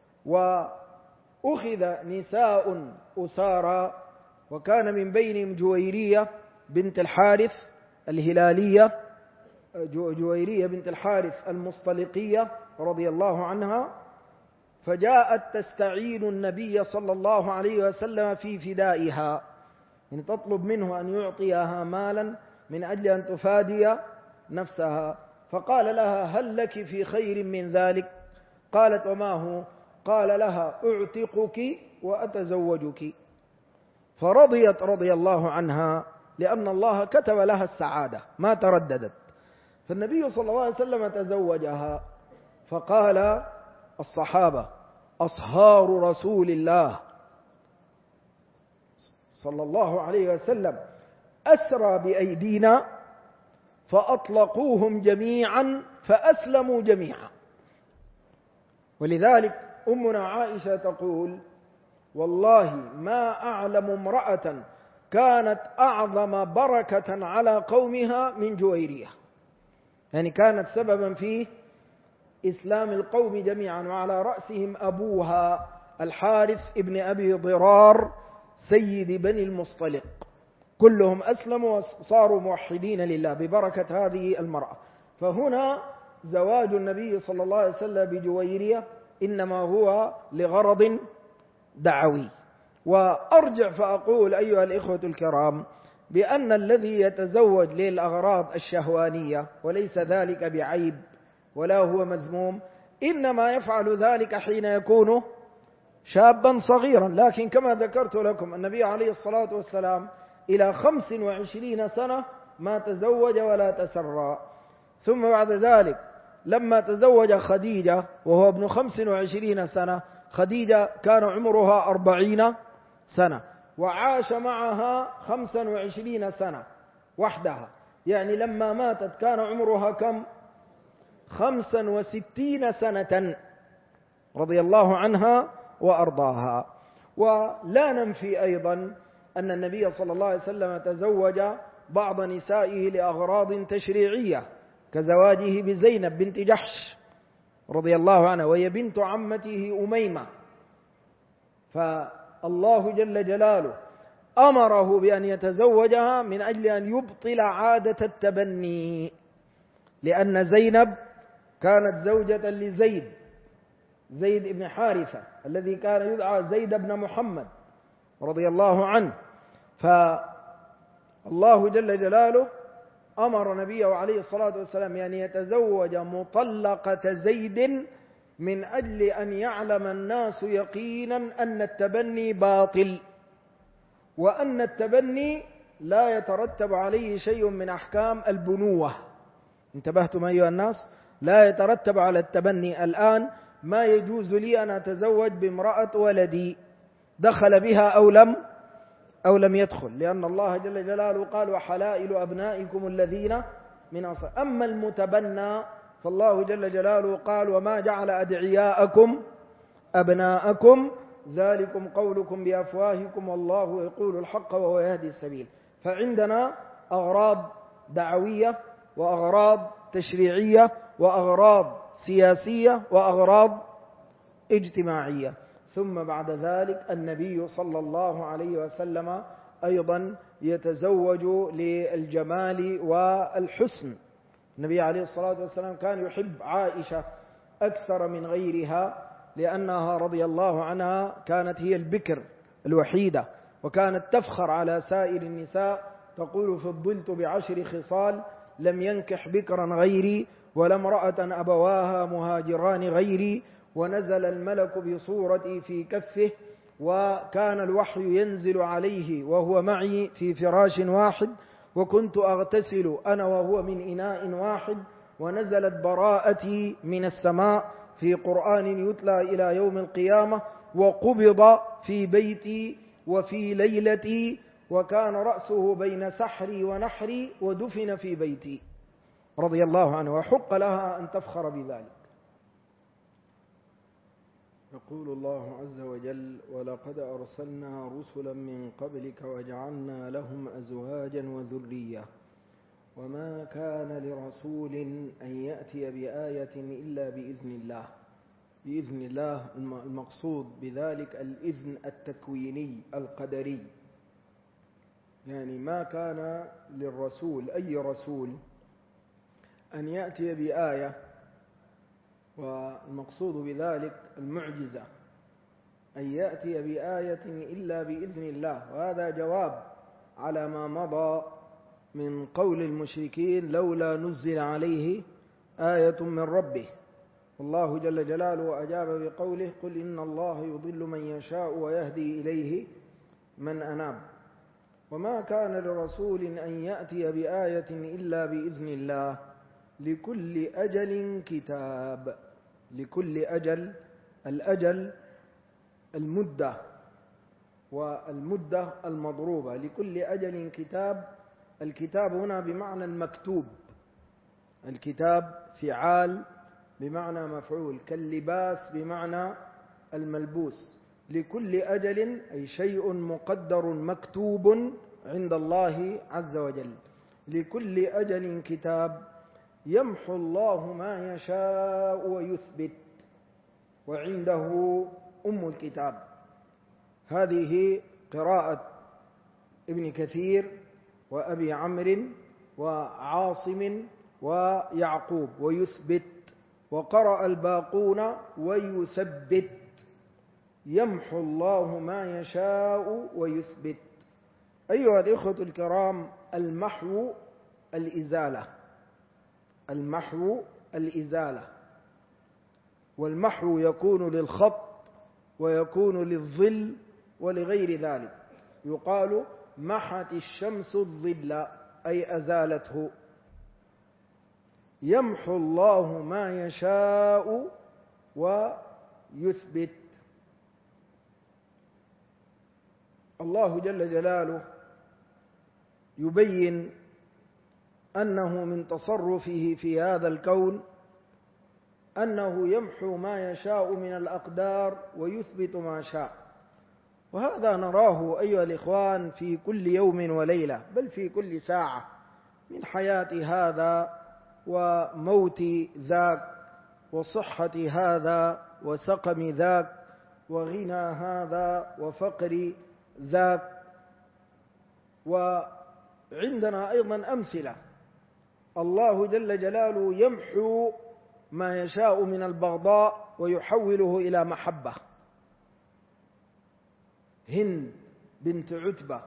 وأخذ نساء أسارى وكان من بينهم جويرية بنت الحارث الهلالية، جويرية بنت الحارث المصطلقية رضي الله عنها، فجاءت تستعين النبي صلى الله عليه وسلم في فدائها، يعني تطلب منه أن يعطيها مالا من أجل أن تفادي نفسها. فقال لها: هل لك في خير من ذلك؟ قالت: وما هو؟ قال لها: أعتقك وأتزوجك. فرضيت رضي الله عنها، لأن الله كتب لها السعادة ما ترددت. فالنبي صلى الله عليه وسلم تزوجها. فقال الصحابة: أصهار رسول الله صلى الله عليه وسلم أسرى بأيدينا فأطلقوهم جميعا فأسلموا جميعا. ولذلك أمنا عائشة تقول: والله ما أعلم امرأة كانت أعظم بركة على قومها من جويرية، يعني كانت سببا في إسلام القوم جميعا، وعلى رأسهم أبوها الحارث ابن أبي ضرار سيد بني المصطلق، كلهم أسلموا وصاروا موحدين لله ببركة هذه المرأة. فهنا زواج النبي صلى الله عليه وسلم بجويرية إنما هو لغرض دعوي. وأرجع فأقول أيها الإخوة الكرام بأن الذي يتزوج للأغراض الشهوانية وليس ذلك بعيب ولا هو مذموم، إنما يفعل ذلك حين يكون شابا صغيرا. لكن كما ذكرت لكم النبي عليه الصلاة والسلام إلى 25 سنة ما تزوج ولا تسرى. ثم بعد ذلك لما تزوج خديجة وهو ابن 25 سنة، خديجة كان عمرها 40 سنة، وعاش معها 25 سنة وحدها، يعني لما ماتت كان عمرها كم؟ 65 سنة، رضي الله عنها وأرضاها. ولا ننفي أيضا أن النبي صلى الله عليه وسلم تزوج بعض نسائه لأغراض تشريعية، كزواجه بزينب بنت جحش رضي الله عنها، وهي بنت عمته أميمة، فالله جل جلاله أمره بأن يتزوجها من أجل أن يبطل عادة التبني، لأن زينب كانت زوجة لزيد بن حارثة الذي كان يدعى زيد بن محمد رضي الله عنه. فالله جل جلاله أمر نبيه عليه الصلاة والسلام أن يتزوج مطلقة زيد من أجل أن يعلم الناس يقينا أن التبني باطل، وأن التبني لا يترتب عليه شيء من أحكام البنوة. انتبهتم أيها الناس؟ لا يترتب على التبني الآن ما يجوز لي أن أتزوج بامرأة ولدي دخل بها أو لم يدخل، لأن الله جل جلاله قال وحلائل أبنائكم الذين من أصل. أما المتبنى فالله جل جلاله قال وما جعل أدعياءكم أبناءكم ذلكم قولكم بأفواهكم والله يقول الحق وهو يهدي السبيل. فعندنا أغراض دعوية وأغراض تشريعية وأغراض سياسية وأغراض اجتماعية. ثم بعد ذلك النبي صلى الله عليه وسلم أيضا يتزوج للجمال والحسن. النبي عليه الصلاة والسلام كان يحب عائشة أكثر من غيرها، لأنها رضي الله عنها كانت هي البكر الوحيدة، وكانت تفخر على سائر النساء، تقول فضلت ب10 خصال لم ينكح بكرا غيري ولا امرأة أبواها مهاجران غيري، ونزل الملك بصورتي في كفه، وكان الوحي ينزل عليه وهو معي في فراش واحد، وكنت أغتسل أنا وهو من إناء واحد، ونزلت براءتي من السماء في قرآن يتلى إلى يوم القيامة، وقبض في بيتي وفي ليلتي، وكان رأسه بين سحري ونحري، ودفن في بيتي رضي الله عنه، وحق لها أن تفخر بذلك. يقول الله عز وجل ولقد أرسلنا رسلا من قبلك وجعلنا لهم أزواجا وذرية وما كان لرسول أن يأتي بآية إلا بإذن الله. بإذن الله المقصود بذلك الإذن التكويني القدري، يعني ما كان للرسول أي رسول أن يأتي بآية، والمقصود بذلك المعجزة، أن يأتي بآية إلا بإذن الله. وهذا جواب على ما مضى من قول المشركين لولا نزل عليه آية من ربه. الله جل جلاله أجاب بقوله قل إن الله يضل من يشاء ويهدي إليه من أناب. وما كان لرسول أن يأتي بآية إلا بإذن الله لكل أجل كتاب. لكل أجل، الأجل المدة، والمدة المضروبة، لكل أجل كتاب. الكتاب هنا بمعنى المكتوب، الكتاب فعال بمعنى مفعول، كاللباس بمعنى الملبوس. لكل أجل أي شيء مقدر مكتوب عند الله عز وجل. لكل أجل كتاب يمحو الله ما يشاء ويثبت، وعنده أم الكتاب. هذه قراءة ابن كثير وأبي عمرو وعاصم ويعقوب، ويثبت. وقرأ الباقون ويثبت، يمحو الله ما يشاء ويثبت. أيها الإخوة الكرام، المحو الإزالة، المحو الإزالة، والمحو يكون للخط ويكون للظل ولغير ذلك. يقال محت الشمس الظل، أي أزالته. يمحو الله ما يشاء ويثبت. الله جل جلاله يبين أنه من تصرفه في هذا الكون أنه يمحو ما يشاء من الأقدار ويثبت ما شاء، وهذا نراه أيها الإخوان في كل يوم وليلة، بل في كل ساعة من حياة هذا وموت ذاك، وصحة هذا وسقم ذاك، وغنى هذا وفقر ذاك. وعندنا أيضا أمثلة. الله جل جلاله يمحو ما يشاء من البغضاء ويحوله إلى محبة. هند بنت عتبة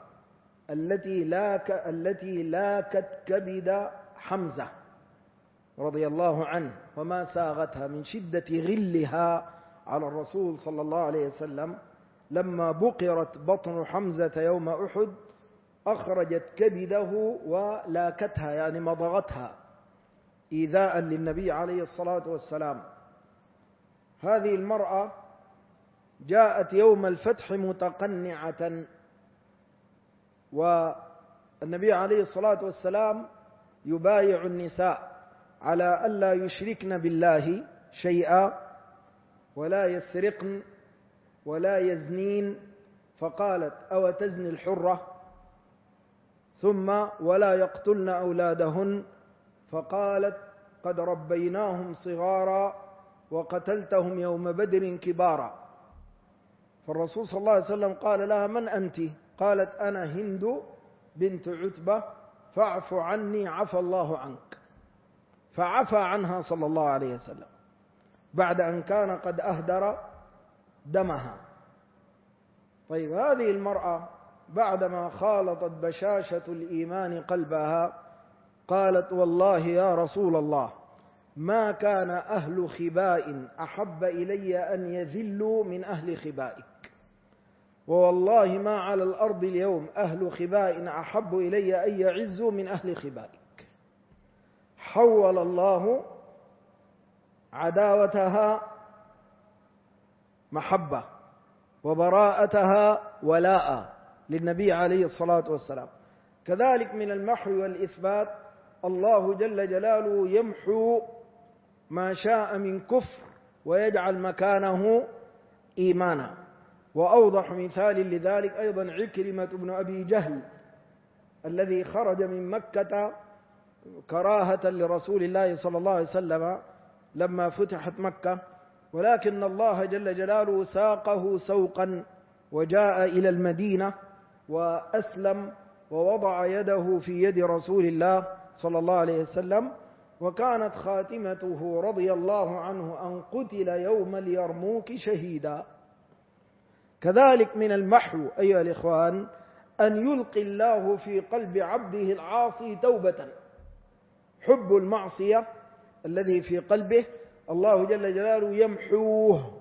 التي لاكت كبد حمزة رضي الله عنه وما ساغتها من شدة غلها على الرسول صلى الله عليه وسلم، لما بقرت بطن حمزة يوم أحد أخرجت كبده ولاكتها، يعني مضغتها إيذاء للنبي عليه الصلاة والسلام. هذه المرأة جاءت يوم الفتح متقنعة، والنبي عليه الصلاة والسلام يبايع النساء على ألا يشركن بالله شيئا ولا يسرقن ولا يزنين، فقالت: أو تزني الحرة؟ ثم ولا يقتلن أولادهن، فقالت: قد ربيناهم صغارا وقتلتهم يوم بدر كبارا. فالرسول صلى الله عليه وسلم قال لها: من أنت؟ قالت: أنا هند بنت عتبة، فاعف عني عفى الله عنك. فعفى عنها صلى الله عليه وسلم بعد أن كان قد أهدر دمها. طيب، هذه المرأة بعدما خالطت بشاشة الإيمان قلبها قالت: والله يا رسول الله ما كان أهل خباء أحب إلي أن يذلوا من أهل خبائك، ووالله ما على الأرض اليوم أهل خباء أحب إلي أن يعزوا من أهل خبائك. حول الله عداوتها محبة وبراءتها ولاء للنبي عليه الصلاة والسلام. كذلك من المحو والإثبات، الله جل جلاله يمحو ما شاء من كفر ويجعل مكانه إيمانا. وأوضح مثال لذلك أيضا عكرمة بن أبي جهل الذي خرج من مكة كراهة لرسول الله صلى الله عليه وسلم لما فتحت مكة، ولكن الله جل جلاله ساقه سوقا وجاء إلى المدينة وأسلم ووضع يده في يد رسول الله صلى الله عليه وسلم، وكانت خاتمته رضي الله عنه أن قتل يوم اليرموك شهيدا. كذلك من المحو أيها الإخوان أن يلقي الله في قلب عبده العاصي توبة. حب المعصية الذي في قلبه الله جل جلاله يمحوه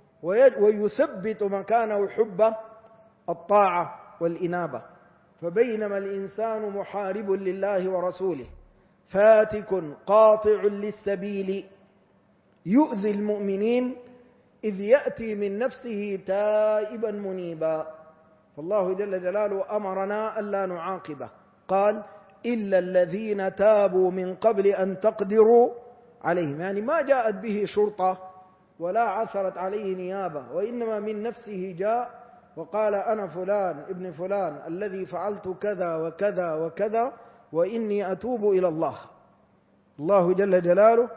ويثبت مكانه حب الطاعة والإنابة. فبينما الإنسان محارب لله ورسوله فاتك قاطع للسبيل يؤذي المؤمنين إذ يأتي من نفسه تائبا منيبا. فالله جل جلاله أمرنا ألا نعاقبه، قال: إلا الذين تابوا من قبل أن تقدروا عليهم، يعني ما جاءت به شرطة ولا عثرت عليه نيابة، وإنما من نفسه جاء وقال: أنا فلان ابن فلان الذي فعلت كذا وكذا وكذا وإني أتوب إلى الله. الله جل جلاله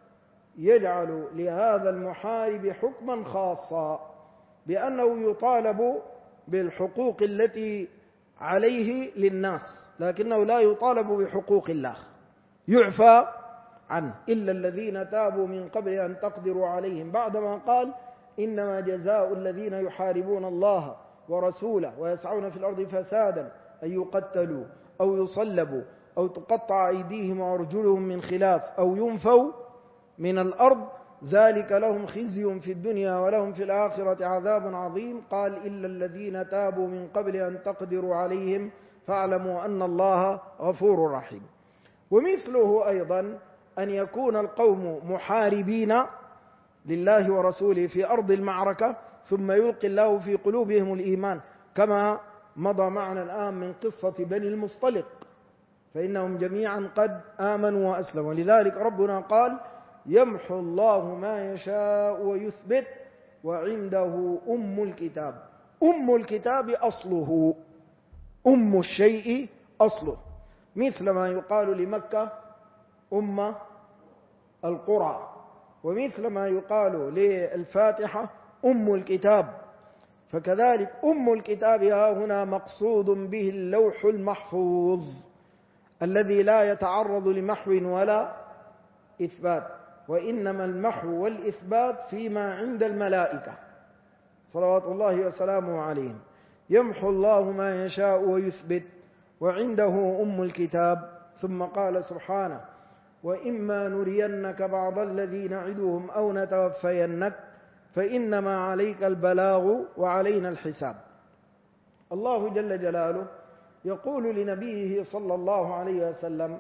يجعل لهذا المحارب حكما خاصا بأنه يطالب بالحقوق التي عليه للناس، لكنه لا يطالب بحقوق الله، يعفى عنه. إلا الذين تابوا من قبل أن تقدروا عليهم، بعدما قال: إنما جزاء الذين يحاربون الله ورسوله ويسعون في الأرض فسادا أن يقتلوا أو يصلبوا أو تقطع أيديهم وأرجلهم من خلاف أو ينفوا من الأرض، ذلك لهم خزي في الدنيا ولهم في الآخرة عذاب عظيم. قال: إلا الذين تابوا من قبل أن تقدروا عليهم فاعلموا أن الله غفور رحيم. ومثله أيضا أن يكون القوم محاربين لله ورسوله في أرض المعركة ثم يلقي الله في قلوبهم الإيمان، كما مضى معنا الآن من قصة بني المصطلق، فإنهم جميعا قد آمنوا وأسلموا. لذلك ربنا قال: يمحو الله ما يشاء ويثبت وعنده أم الكتاب. أم الكتاب أصله، أم الشيء أصله، مثل ما يقال لمكة أم القرى، ومثل ما يقال للفاتحة أم الكتاب، فكذلك أم الكتاب ها هنا مقصود به اللوح المحفوظ الذي لا يتعرض لمحو ولا إثبات، وإنما المحو والإثبات فيما عند الملائكة صلوات الله وسلامه عليهم. يمحو الله ما يشاء ويثبت وعنده أم الكتاب. ثم قال سبحانه: وإما نرينك بعض الذي نعدهم أو نتوفينك فإنما عليك البلاغ وعلينا الحساب. الله جل جلاله يقول لنبيه صلى الله عليه وسلم: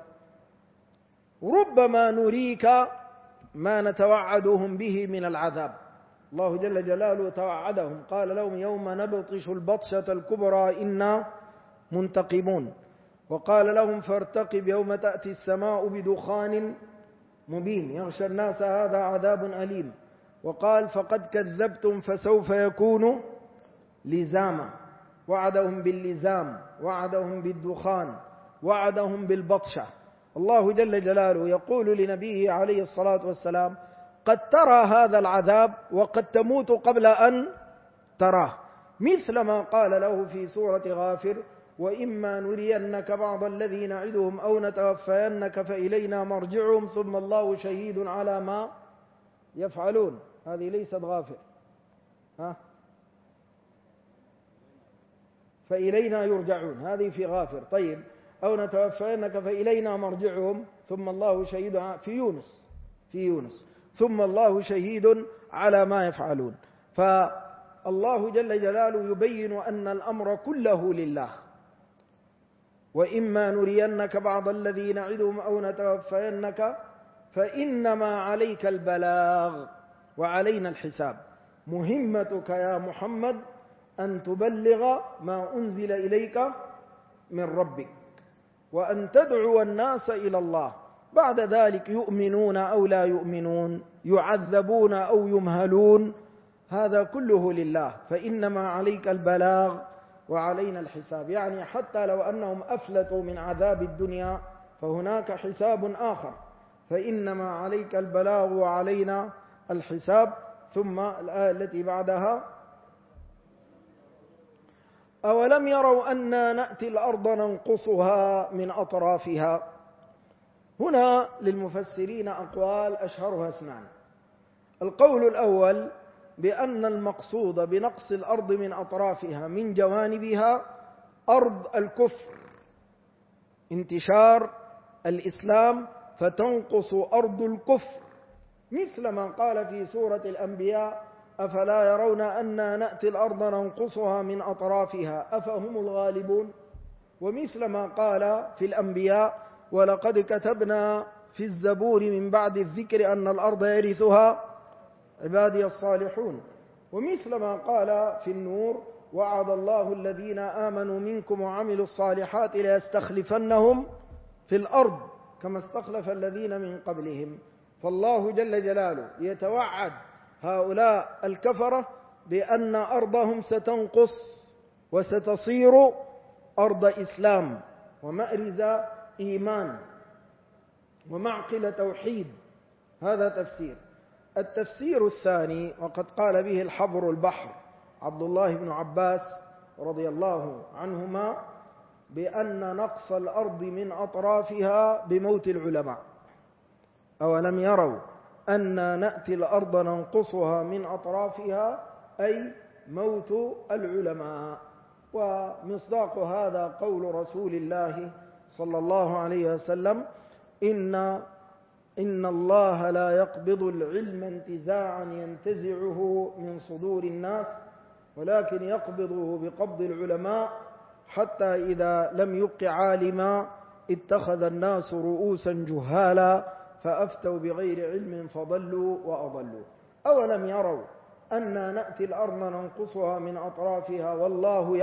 ربما نريك ما نتوعدهم به من العذاب. الله جل جلاله توعدهم، قال لهم: يوم نبطش البطشة الكبرى إنا منتقمون. وقال لهم: فارتقب يوم تأتي السماء بدخان مبين يغشى الناس هذا عذاب أليم. وقال: فقد كذبتم فسوف يكون لزاما. وعدهم باللزام، وعدهم بالدخان، وعدهم بالبطشة. الله جل جلاله يقول لنبيه عليه الصلاة والسلام: قد ترى هذا العذاب وقد تموت قبل أن تراه، مثل ما قال له في سورة غافر: وإما نرينك بعض الذي نعدهم أو نتوفينك فإلينا مرجعهم ثم الله شهيد على ما يفعلون. هذه ليست غافر، فإلينا يرجعون، هذه في غافر. طيب، أو نتوفينك فإلينا مرجعهم ثم الله شهيد في يونس ثم الله شهيد على ما يفعلون. فالله جل جلاله يبين أن الأمر كله لله. وإما نرينك بعض الذي نعدهم أو نتوفينك فإنما عليك البلاغ وعلينا الحساب. مهمتك يا محمد أن تبلغ ما أنزل إليك من ربك، وأن تدعو الناس إلى الله. بعد ذلك يؤمنون أو لا يؤمنون، يعذبون أو يمهلون، هذا كله لله. فإنما عليك البلاغ وعلينا الحساب، يعني حتى لو أنهم أفلتوا من عذاب الدنيا فهناك حساب آخر. فإنما عليك البلاغ وعلينا الحساب. ثم الآية التي بعدها: أولم يروا أنا نأتي الأرض ننقصها من أطرافها. هنا للمفسرين أقوال أشهرها اثنان. القول الأول بأن المقصود بنقص الأرض من أطرافها من جوانبها أرض الكفر، انتشار الإسلام فتنقص أرض الكفر، مثل ما قال في سورة الأنبياء: أفلا يرون أنا نأتي الأرض ننقصها من أطرافها أفهم الغالبون. ومثل ما قال في الأنبياء: ولقد كتبنا في الزبور من بعد الذكر أن الأرض يرثها عبادي الصالحون. ومثل ما قال في النور: وعد الله الذين آمنوا منكم وعملوا الصالحات ليستخلفنهم في الأرض كما استخلف الذين من قبلهم. فالله جل جلاله يتوعد هؤلاء الكفرة بأن أرضهم ستنقص وستصير أرض إسلام ومأرز إيمان ومعقل توحيد. هذا تفسير. التفسير الثاني، وقد قال به الحبر البحر عبد الله بن عباس رضي الله عنهما، بأن نقص الأرض من أطرافها بموت العلماء. أولم يروا أن نأتي الأرض ننقصها من أطرافها، أي موت العلماء. ومصداق هذا قول رسول الله صلى الله عليه وسلم: إن الله لا يقبض العلم انتزاعا ينتزعه من صدور الناس، ولكن يقبضه بقبض العلماء حتى إذا لم يبق عالما اتخذ الناس رؤوسا جهالا فأفتوا بغير علم فضلوا وأضلوا. أولم يروا أنا نأتي الأرض ننقصها من أطرافها والله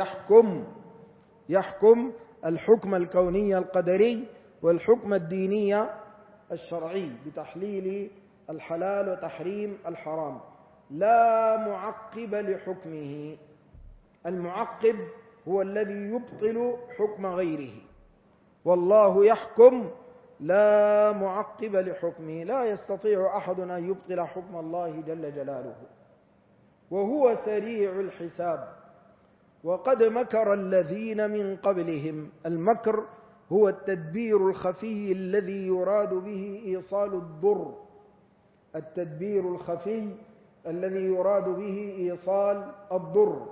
يحكم الحكم الكوني القدري والحكم الديني الشرعي بتحليل الحلال وتحريم الحرام، لا معقب لحكمه. المعقب هو الذي يبطل حكم غيره، والله يحكم لا معقب لحكمه، لا يستطيع أحد أن يبطل حكم الله جل جلاله، وهو سريع الحساب. وقد مكر الذين من قبلهم. المكر هو التدبير الخفي الذي يراد به إيصال الضر، التدبير الخفي الذي يراد به إيصال الضر.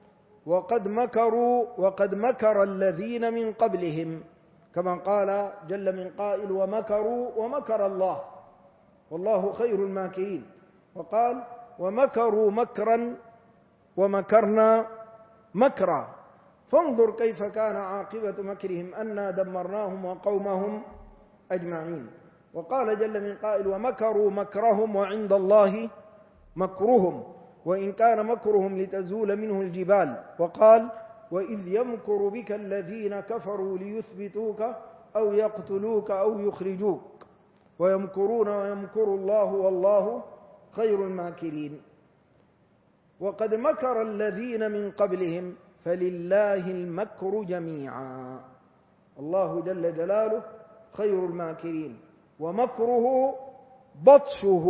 وقد مكر الذين من قبلهم، كما قال جل من قائل ومكروا ومكر الله والله خير الماكرين، وقال ومكروا مكرا ومكرنا مكرا فانظر كيف كان عاقبة مكرهم أنا دمرناهم وقومهم أجمعين. وقال جل من قائل ومكروا مكرهم وعند الله مكرهم وإن كان مكرهم لتزول منه الجبال. وقال وإذ يمكر بك الذين كفروا ليثبتوك أو يقتلوك أو يخرجوك ويمكرون ويمكر الله والله خير الماكرين. وقد مكر الذين من قبلهم فلله المكر جميعا. الله جل جلاله خير الماكرين، ومكره بطشه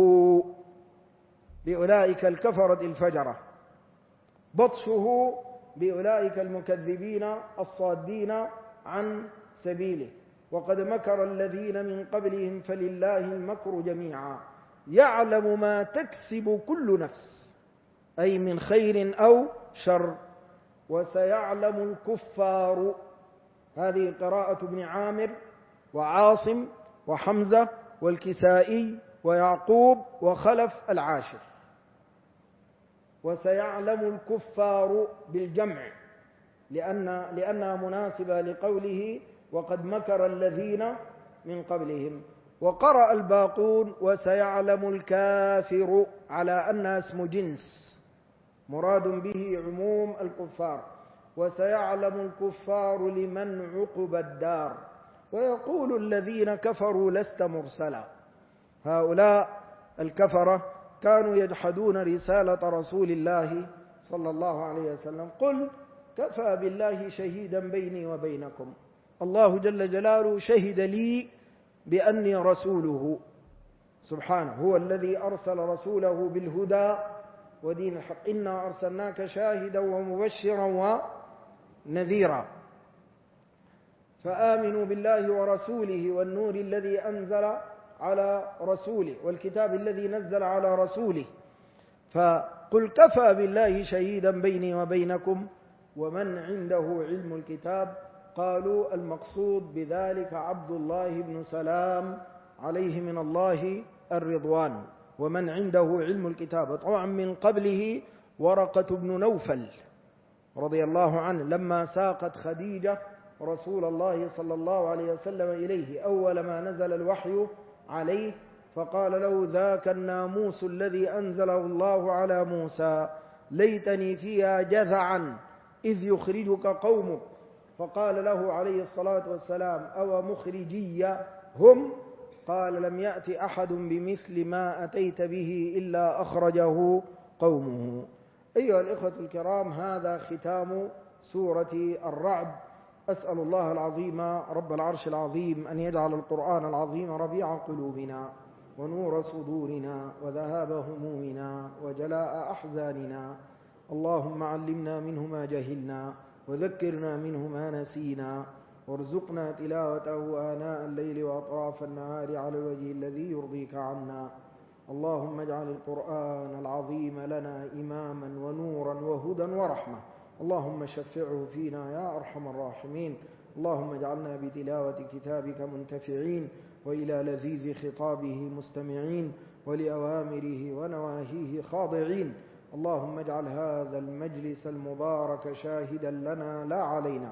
بأولئك الكفرة الفجرة، بطشه بأولئك المكذبين الصادين عن سبيله. وقد مكر الذين من قبلهم فلله المكر جميعا يعلم ما تكسب كل نفس، أي من خير أو شر. وسيعلم الكفار، هذه قراءة ابن عامر وعاصم وحمزة والكسائي ويعقوب وخلف العاشر. وسيعلم الكفار بالجمع لأنها مناسبة لقوله وقد مكر الذين من قبلهم. وقرأ الباقون وسيعلم الكافر على أنها اسم جنس مراد به عموم الكفار. وسيعلم الكفار لمن عقب الدار ويقول الذين كفروا لست مرسلا. هؤلاء الكفرة كانوا يجحدون رسالة رسول الله صلى الله عليه وسلم. قل كفى بالله شهيدا بيني وبينكم، الله جل جلاله شهد لي بأني رسوله سبحانه، هو الذي أرسل رسوله بالهدى ودين الحق، إنا أرسلناك شاهدا ومبشرا ونذيرا. فآمنوا بالله ورسوله والنور الذي أنزل على رسوله والكتاب الذي نزل على رسوله. فقل كفى بالله شهيدا بيني وبينكم ومن عنده علم الكتاب. قالوا المقصود بذلك عبد الله بن سلام عليه من الله الرضوان، ومن عنده علم الكتاب. طبعا من قبله ورقة بن نوفل رضي الله عنه لما ساقت خديجة رسول الله صلى الله عليه وسلم إليه أول ما نزل الوحي عليه، فقال له ذاك الناموس الذي أنزله الله على موسى ليتني فيها جذعا إذ يخرجك قومك. فقال له عليه الصلاة والسلام أو مخرجي هم؟ قال لم يأت أحد بمثل ما أتيت به إلا أخرجه قومه. أيها الإخوة الكرام، هذا ختام سورة الرعد. أسأل الله العظيم رب العرش العظيم أن يجعل القرآن العظيم ربيع قلوبنا ونور صدورنا وذهاب همومنا وجلاء أحزاننا. اللهم علمنا منه ما جهلنا وذكرنا منه ما نسينا، وارزقنا تلاوته آناء الليل وأطراف النهار على الوجه الذي يرضيك عنا. اللهم اجعل القرآن العظيم لنا إماما ونورا وهدى ورحمة. اللهم شفعه فينا يا أرحم الراحمين. اللهم اجعلنا بتلاوة كتابك منتفعين وإلى لذيذ خطابه مستمعين ولأوامره ونواهيه خاضعين. اللهم اجعل هذا المجلس المبارك شاهدا لنا لا علينا،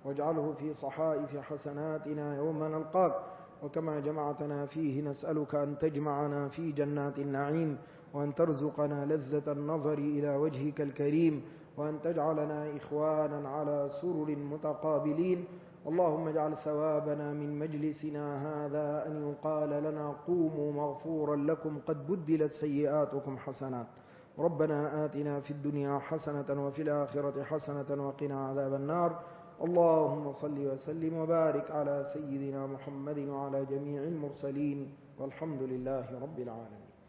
واجعله في صحائف حسناتنا يوم نلقاك. وكما جمعتنا فيه نسألك أن تجمعنا في جنات النعيم، وأن ترزقنا لذة النظر إلى وجهك الكريم، وأن تجعلنا إخوانا على سرر متقابلين. اللهم اجعل ثوابنا من مجلسنا هذا أن يقال لنا قوموا مغفورا لكم قد بدلت سيئاتكم حسنات. ربنا آتنا في الدنيا حسنة وفي الآخرة حسنة وقنا عذاب النار. اللهم صل وسلم وبارك على سيدنا محمد وعلى جميع المرسلين، والحمد لله رب العالمين.